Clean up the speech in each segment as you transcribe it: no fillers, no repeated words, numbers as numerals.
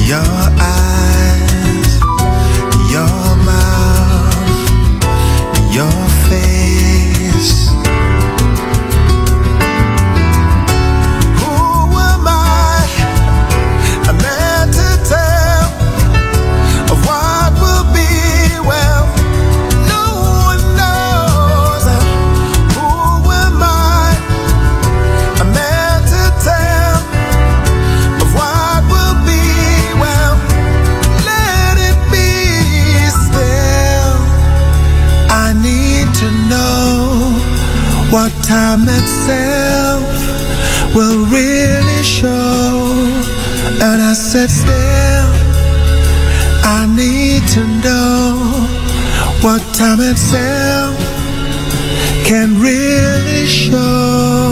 Your eyes, your mouth, your face. Who am I? A man to tell of what will be. Well, no one knows. Who am I? A man to tell of what will be. Well, let it be still. I need to know what time itself will really show. And I said still, I need to know what time itself can really show.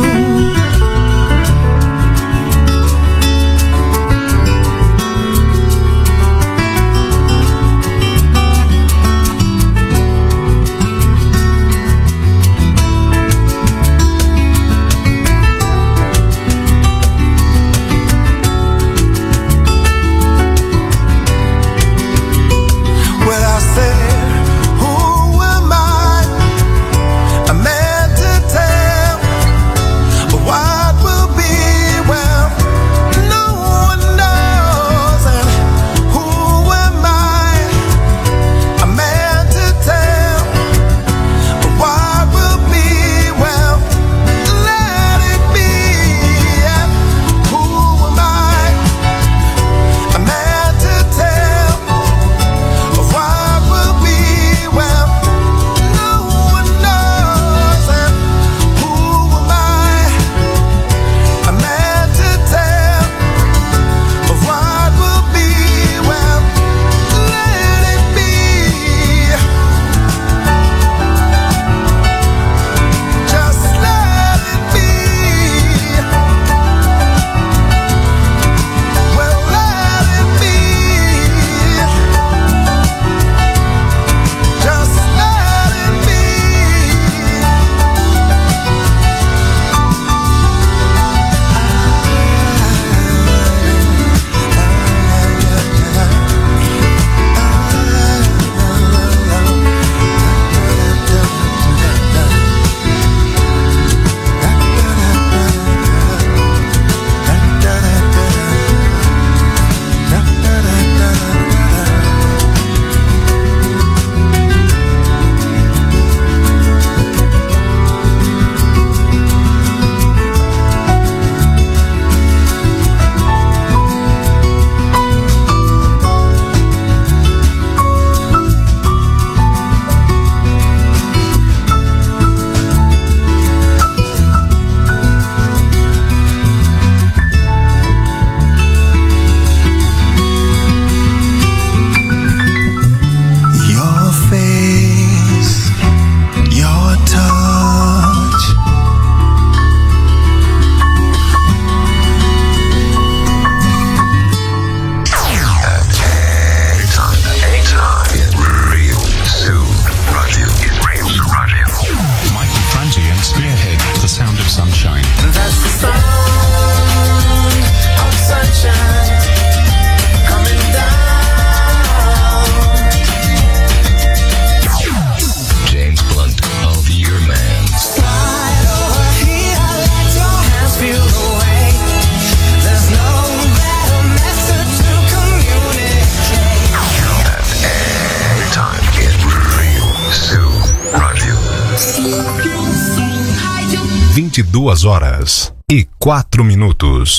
(22h04).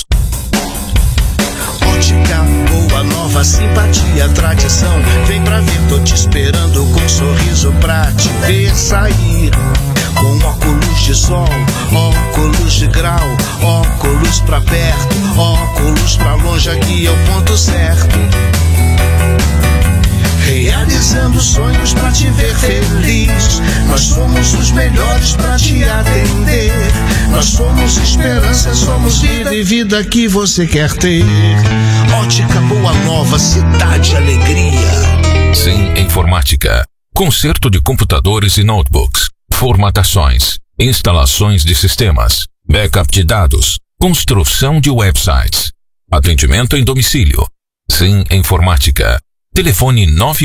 Ótica boa, nova, simpatia, tradição. Vem pra ver, tô te esperando com um sorriso pra te ver sair. Com óculos de sol, óculos de grau, óculos pra perto, óculos pra longe, aqui é o ponto certo. Realizando sonhos pra te ver feliz. Nós somos os melhores pra te atender. Nós somos esperança, somos vida e vida que você quer ter. Ótica Boa Nova, cidade alegria. Sim Informática. Conserto de computadores e notebooks. Formatações. Instalações de sistemas. Backup de dados. Construção de websites. Atendimento em domicílio. Sim Informática. Telefone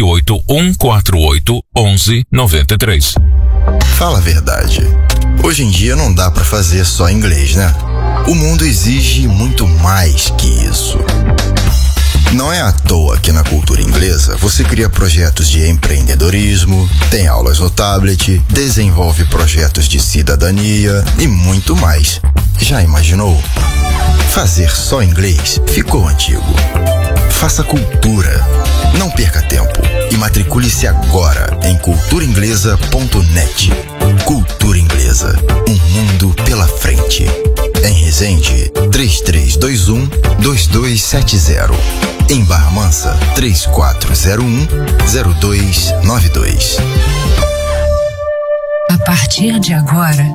981481193. Fala a verdade. Hoje em dia não dá pra fazer só inglês, né? O mundo exige muito mais que isso. Não é à toa que na cultura inglesa você cria projetos de empreendedorismo, tem aulas no tablet, desenvolve projetos de cidadania e muito mais. Já imaginou? Fazer só inglês ficou antigo. Faça cultura. Não perca tempo e matricule-se agora em culturainglesa.net. Cultura Inglesa, um mundo pela frente. Em Resende, 3321-2270. Em Barra Mansa, 3401-0292. A partir de agora,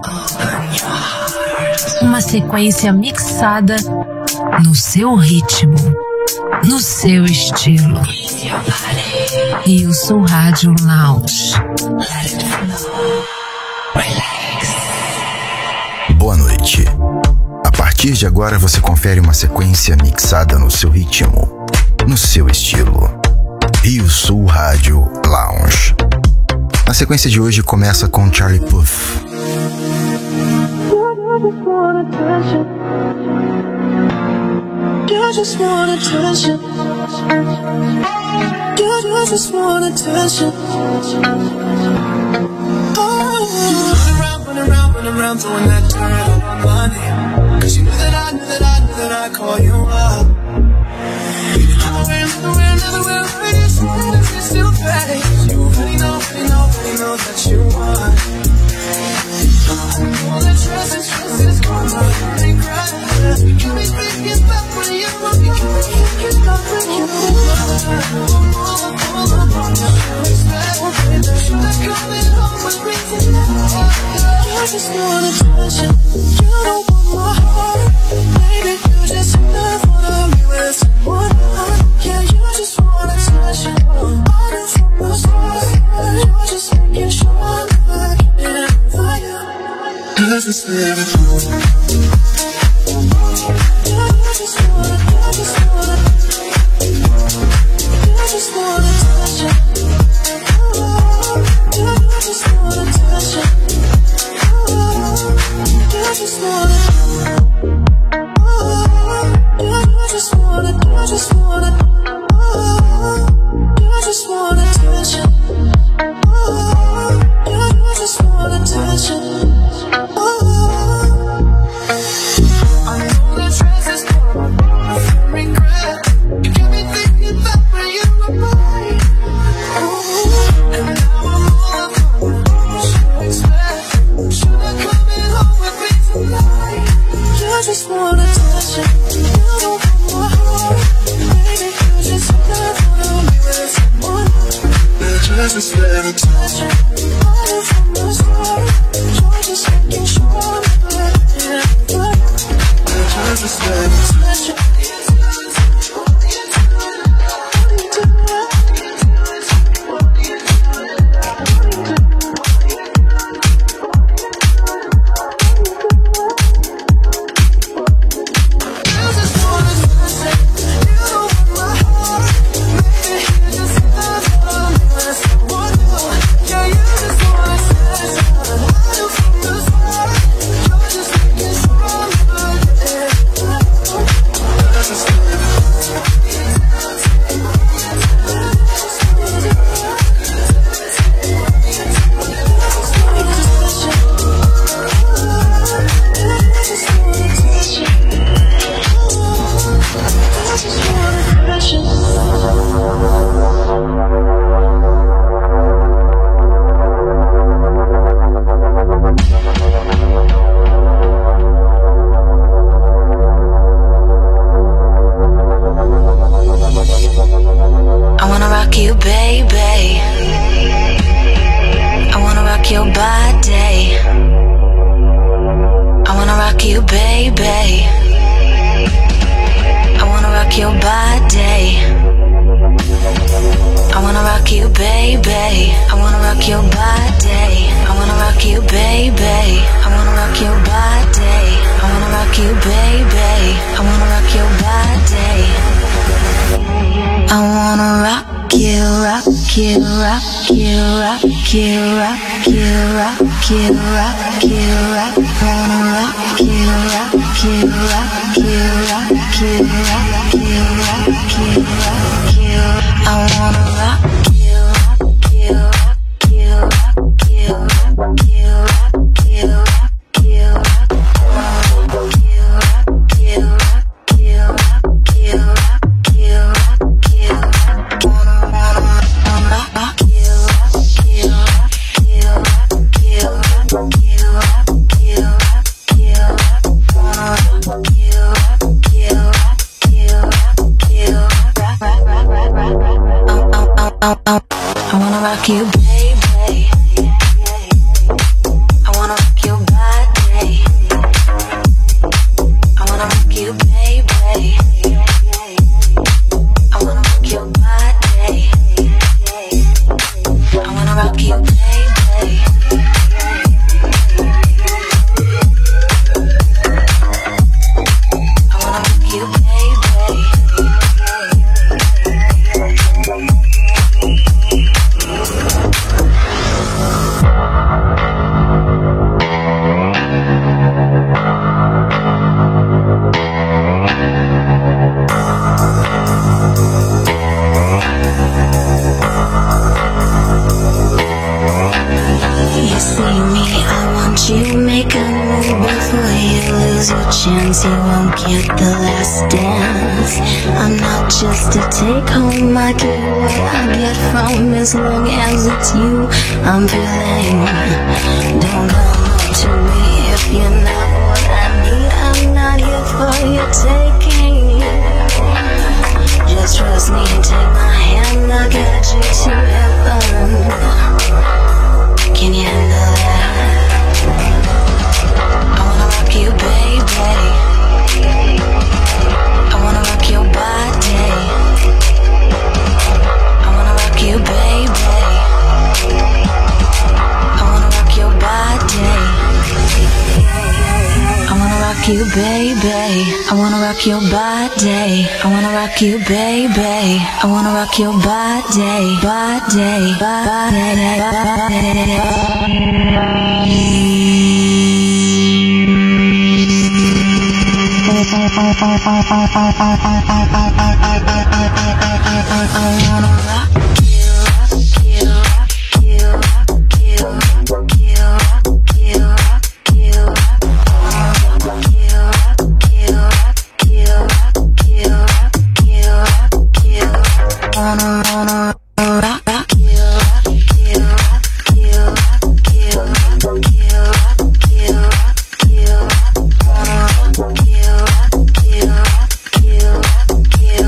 uma sequência mixada no seu ritmo, no seu estilo. E o Soul Rádio Lounge. Boa noite. A partir de agora você confere uma sequência mixada no seu ritmo, no seu estilo. Rio Sul Rádio Lounge. A sequência de hoje começa com Charlie Puth. You just want attention. You just want attention. Run around, throwing that dirt on my money. 'Cause you knew that I'd call you up. Everywhere, I just wanted to still pay. You already know that you want. All the trust is gone, I regret. You be thinking back when you were me. You not when you were all up on your respect. Should I come in home with me tonight? You just want attention. You don't want my heart. Maybe you just never wanna be with someone. Yeah, you just want attention. I know from the start. You're just making sure that I can't fire. Cause it's never cool. You just want attention. You just want attention. You just want it. You just want it. You just want it. You just want attention. You just want attention. I know that stress is gone. I feel regret. You got me thinking back when you were mine. And now I'm all alone. What should I expect? Should I come in home with me tonight? You just want attention. You don't want my heart. Maybe you just never wanna be with someone. You're just never attention. I know from the start. You're just making sure that I can't fight. You're just never attention. your body. I wanna rock you, baby. I wanna rock your body. I wanna rock you, baby. I wanna rock your body. you, rock you, rock you, rock you, rock you, rock you, rock. Wanna rock you, rock you, rock you, rock you, rock you, rock you, rock you. I wanna rock you, rock you, rock you, rock you, rock you, rock you, rock you, rock. Rock you, rock you, rock you, rock you, rock you, rock you. Wanna rock you, rock you, rock you, rock you, rock you, rock you, rock you. Wanna rock you, rock you, rock you, rock you, rock. I wanna rock you, baby. I wanna rock your body. I wanna rock you, baby. I wanna rock your body. I wanna rock you, baby. I wanna rock you, baby. You see me, I want you, make a move before you lose your chance. You won't get the last dance. I'm not just to take home, I get what I get from as long as it's you I'm feeling. Don't come up to me if you're not what I need. I'm not here for your taking. Just trust me and take my hand, I'll get you to heaven. Can you handle that? I wanna rock you, baby. I wanna rock your body. I wanna rock you, baby. I wanna rock your body. I wanna rock you, baby. I wanna rock your body. I wanna rock you, baby. I wanna rock your body, body, I wanna rock you, rock you, rock you, rock you, rock you, rock you, rock you, rock. Rock you, rock you, rock you, rock you, rock you, rock you. Wanna rock you, rock you, rock you, rock you, rock you, rock you, rock you. Wanna rock you, rock you, rock you, rock you, rock you.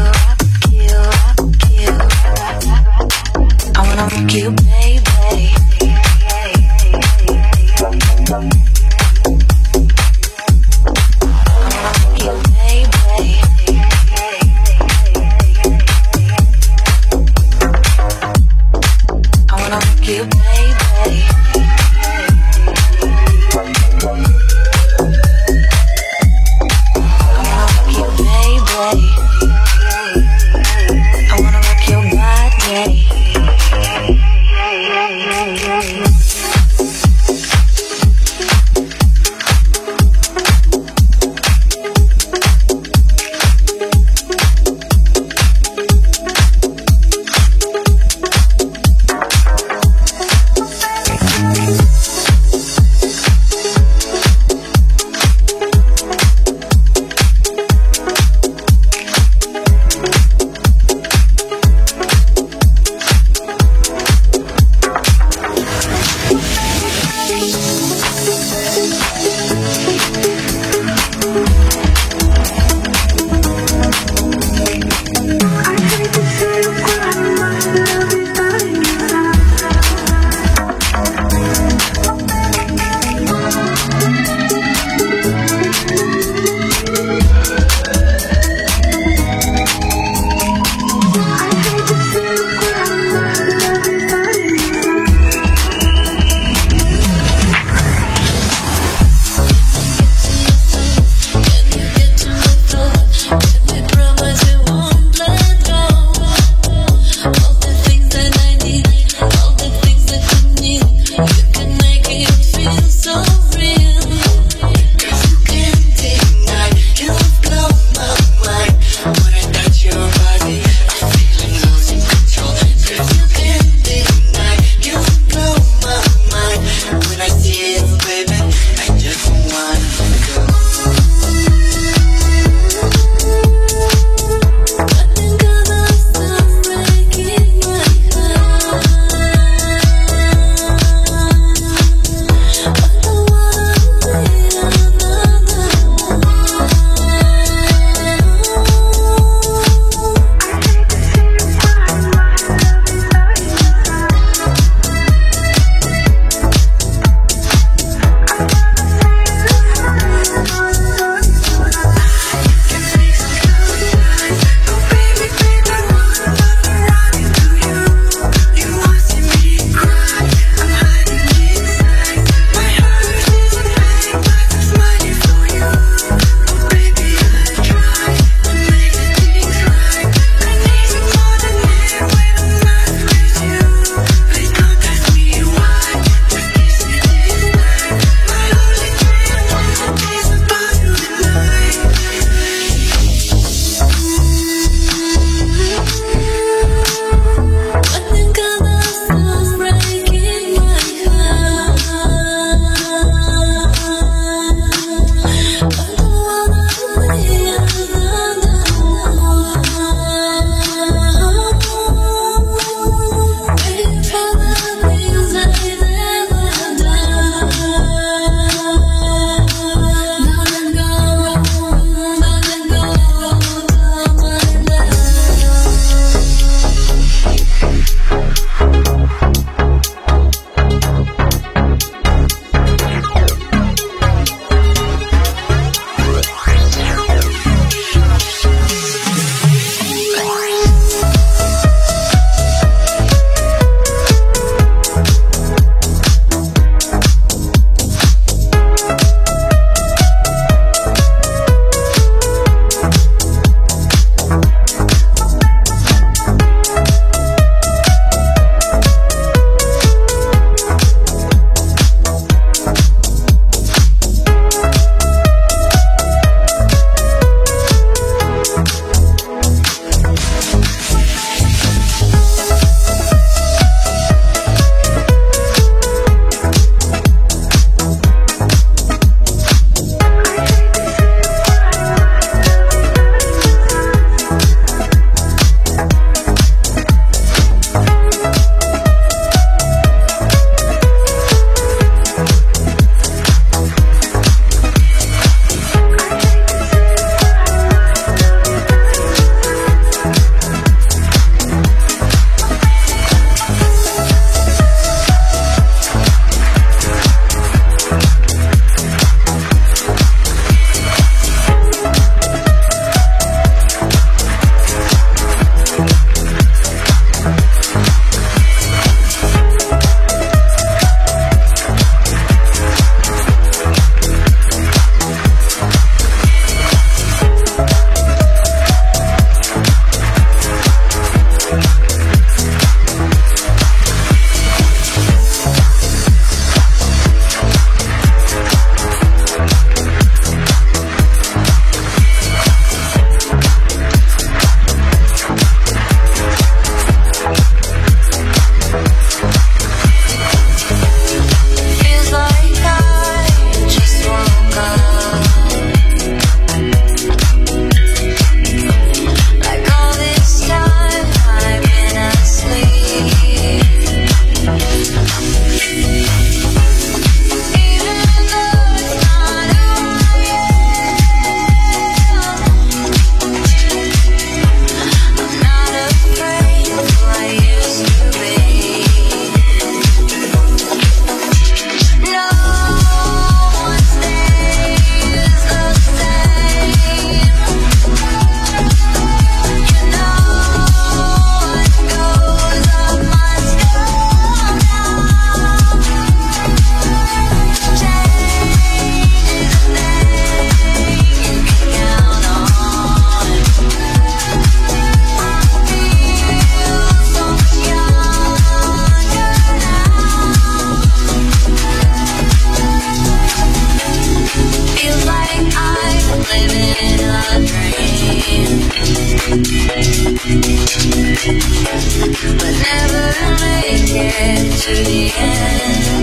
but never make it to the end.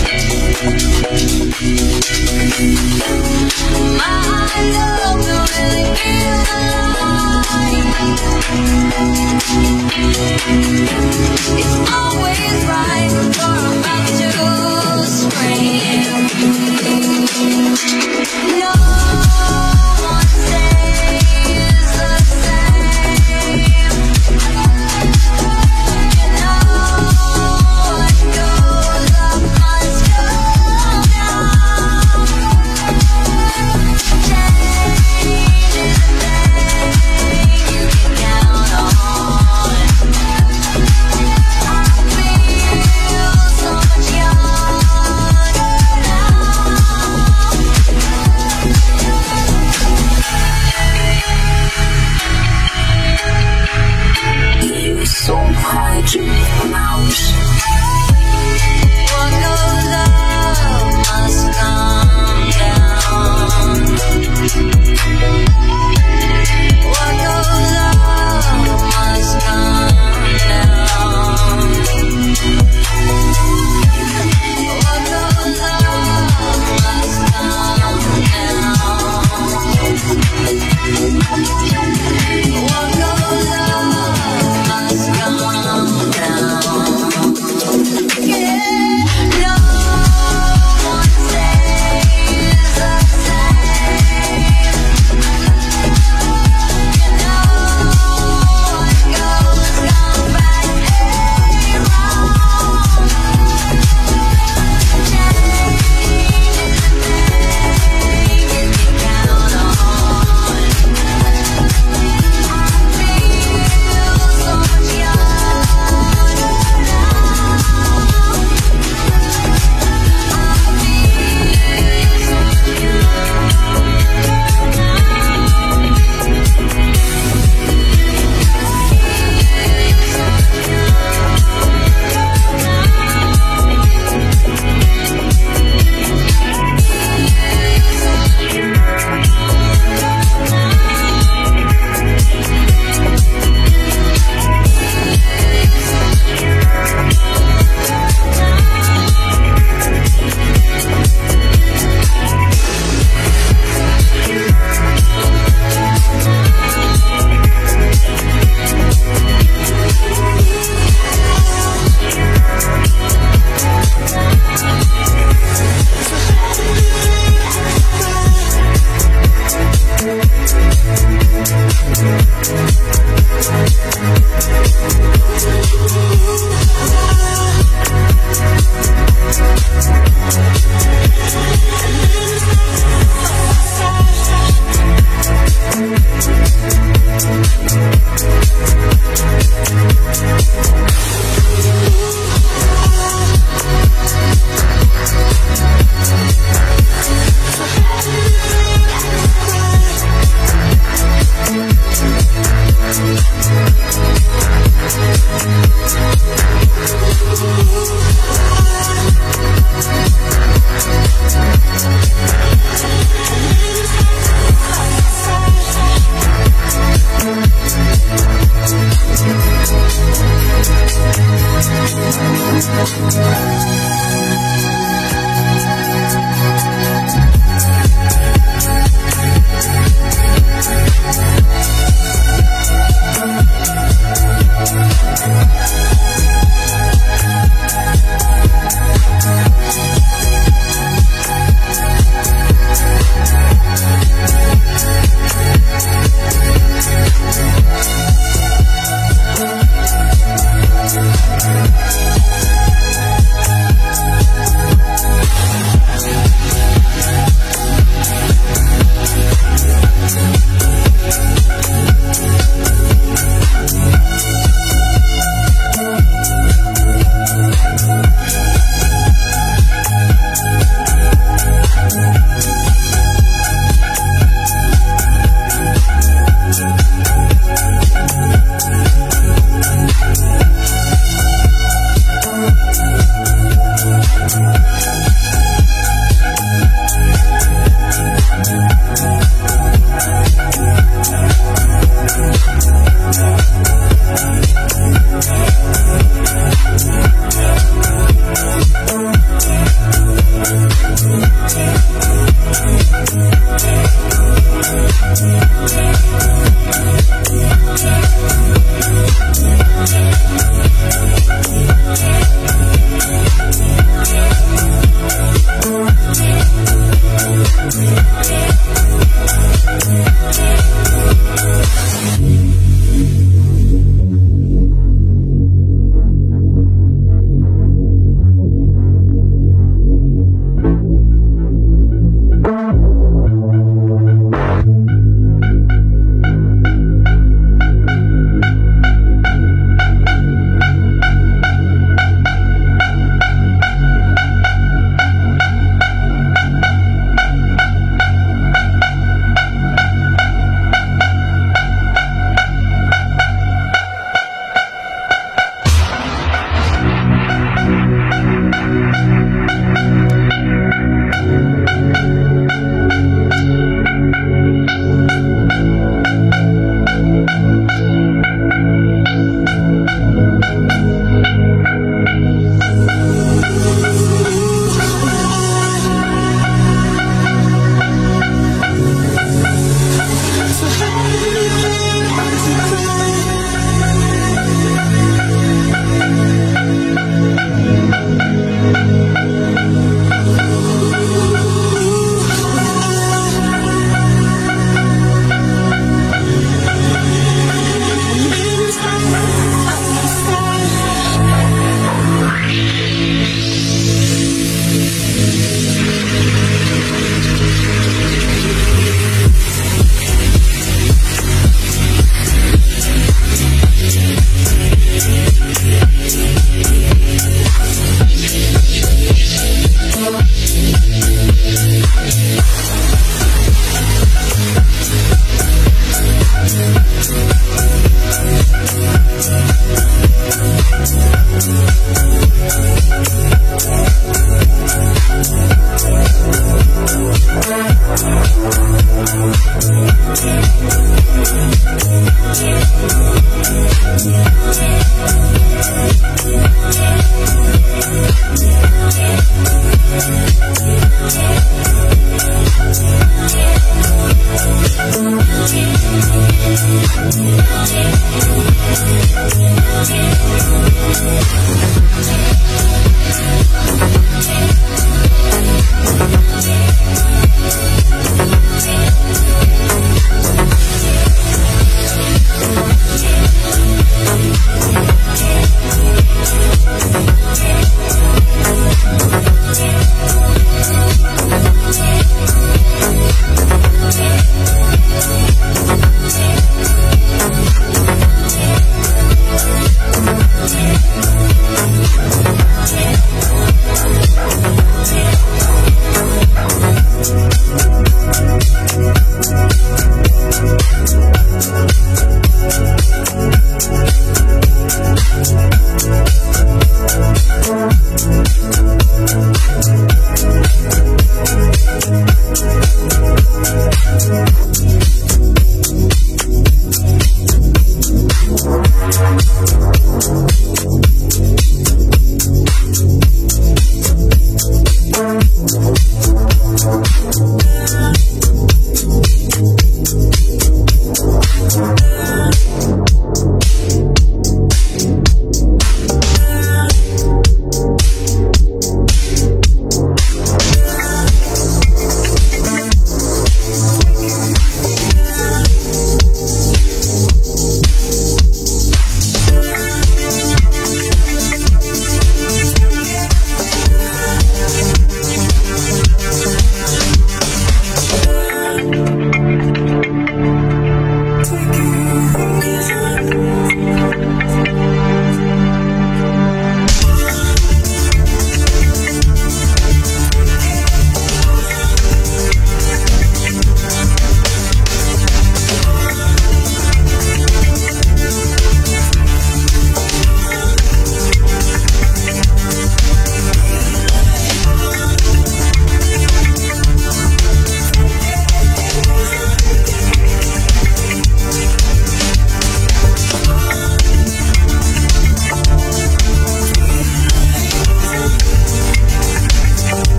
My eyes open, really feel alive. It's always right before I'm about to scream. No one stays the same. You know what goes up must go down. Change is a thing you can count on. I feel so much younger now. You so high to your mouth. What goes up must come down. What goes up must come down. What goes up must come down. What goes up must come down. Yeah, no one stays the same. You know what goes come back around. Change is a thing you can count on. I feel so much younger now.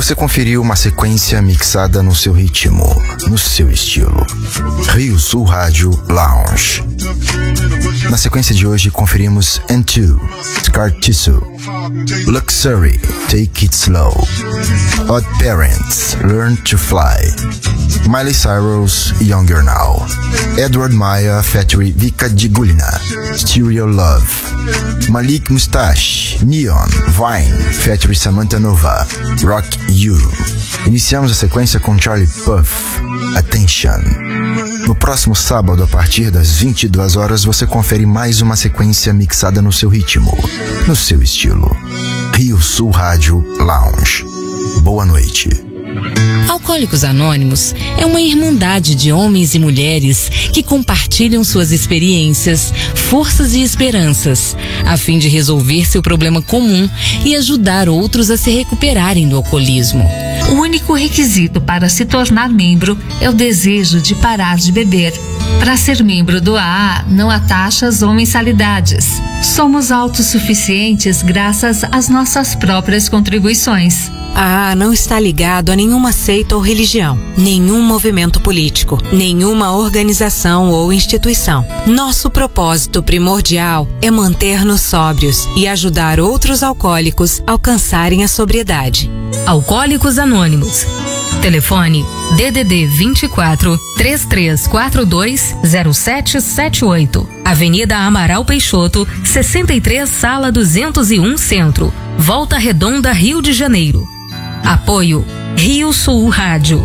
Você conferiu uma sequência mixada no seu ritmo, no seu estilo. Rio Sul Rádio Lounge. Na sequência de hoje conferimos N2, Scar Tissue, Luxury, Take It Slow, Odd Parents, Learn to Fly, Miley Cyrus, Younger Now, Edward Maya, Factory Vika Digulina, Stereo Love, Malik Mustache, Neon, Vine, Factory Samantha Nova, Rock You. Iniciamos a sequência com Charlie Puth, Attention. No próximo sábado, a partir das 22 horas, você confere mais uma sequência mixada no seu ritmo, no seu estilo. Rio Sul Rádio Lounge. Boa noite. Alcoólicos Anônimos é uma irmandade de homens e mulheres que compartilham suas experiências, forças e esperanças, a fim de resolver seu problema comum e ajudar outros a se recuperarem do alcoolismo. O único requisito para se tornar membro é o desejo de parar de beber. Para ser membro do AA, não há taxas ou mensalidades. Somos autossuficientes graças às nossas próprias contribuições. A AA não está ligado a nenhuma seita ou religião, nenhum movimento político, nenhuma organização ou instituição. Nosso propósito primordial é manter-nos sóbrios e ajudar outros alcoólicos a alcançarem a sobriedade. Alcoólicos Anônimos. Telefone DDD 24 3342 0778. Avenida Amaral Peixoto, 63, Sala 201 Centro. Volta Redonda, Rio de Janeiro. Apoio Rio Sul Rádio.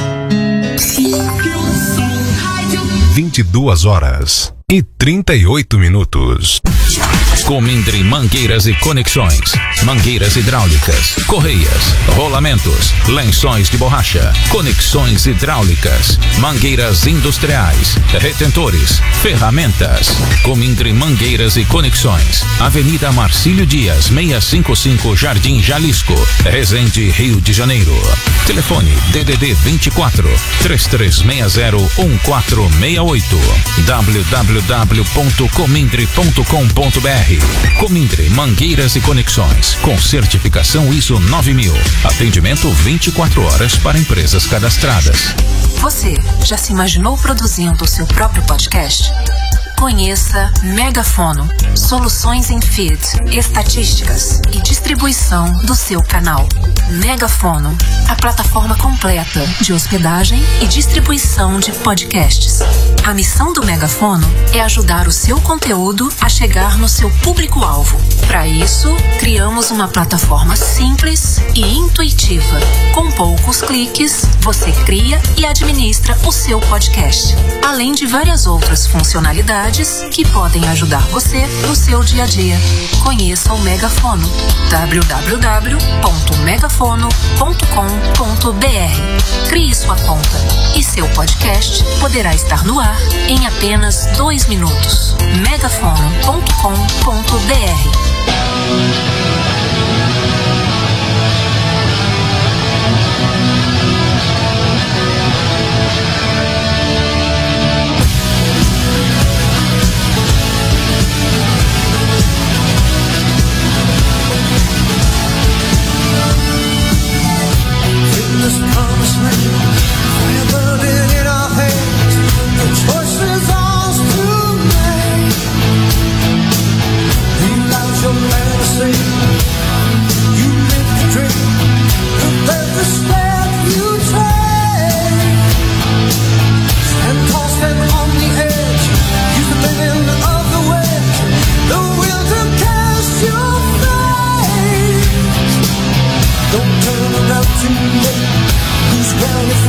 22h38. Comindre Mangueiras e Conexões, mangueiras hidráulicas, correias, rolamentos, lençóis de borracha, conexões hidráulicas, mangueiras industriais, retentores, ferramentas. Comindre Mangueiras e Conexões, Avenida Marcílio Dias, 655, Jardim Jalisco, Resende, Rio de Janeiro. Telefone DDD 24 3360 1468. www.comindre.com.br. Comindre Mangueiras e Conexões, com certificação ISO 9000. Atendimento 24 horas para empresas cadastradas. Você já se imaginou produzindo o seu próprio podcast? Conheça Megafono, soluções em feed, estatísticas e distribuição do seu canal. Megafono, a plataforma completa de hospedagem e distribuição de podcasts. A missão do Megafono é ajudar o seu conteúdo a chegar no seu público-alvo. Para isso, criamos uma plataforma simples e intuitiva. Com poucos cliques, você cria e administra o seu podcast, além de várias outras funcionalidades que podem ajudar você no seu dia a dia. Conheça o Megafono. www.megafono.com.br. Crie sua conta e seu podcast poderá estar no ar em apenas 2 minutos. megafono.com.br. Ground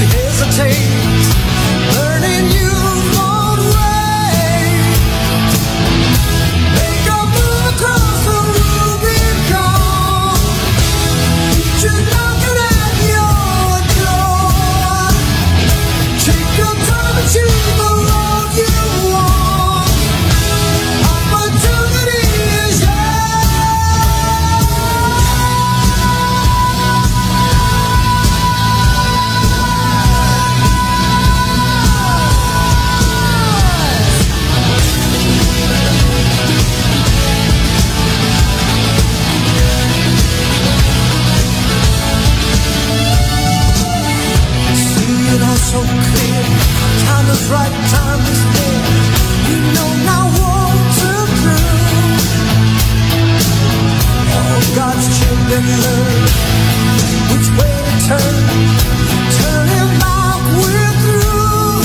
so clear. Time is right, time is near. We know now what to do. All God's children learn which way to turn. Turning back, we're through.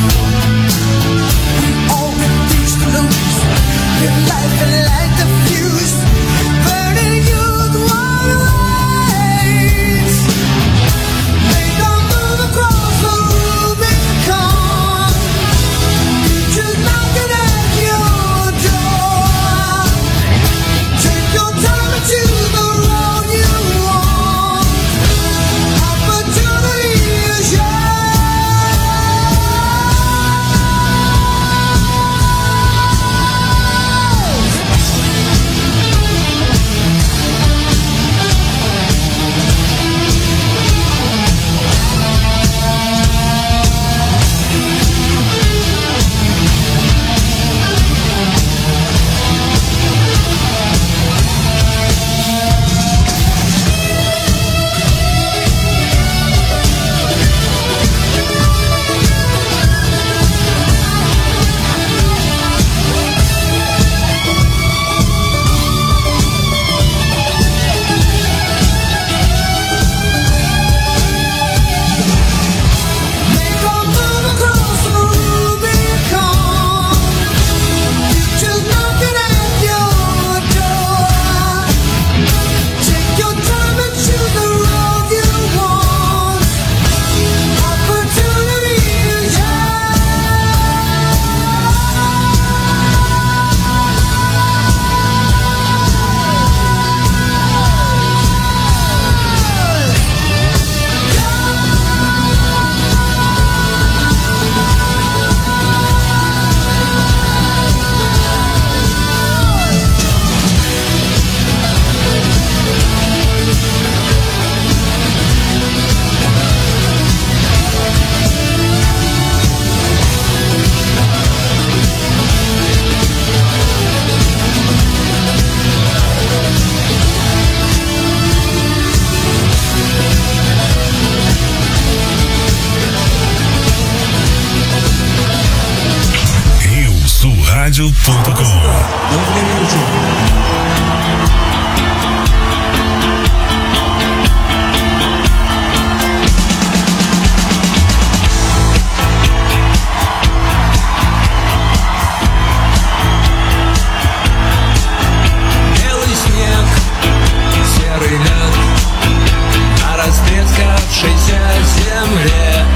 We all refuse to lose. Live life and light the fuse. Burning youth, what waits? Make a move across the Rubicon. Future's knocking at your door. Take your time and choose the road you want. Opportunity is yours. Make a move across the Rubicon. Future's knocking at your door. Take your time and choose the road you want. Opportunity is RioSulRádio.com. Белый снег, серый лед на разбрезгавшейся земле.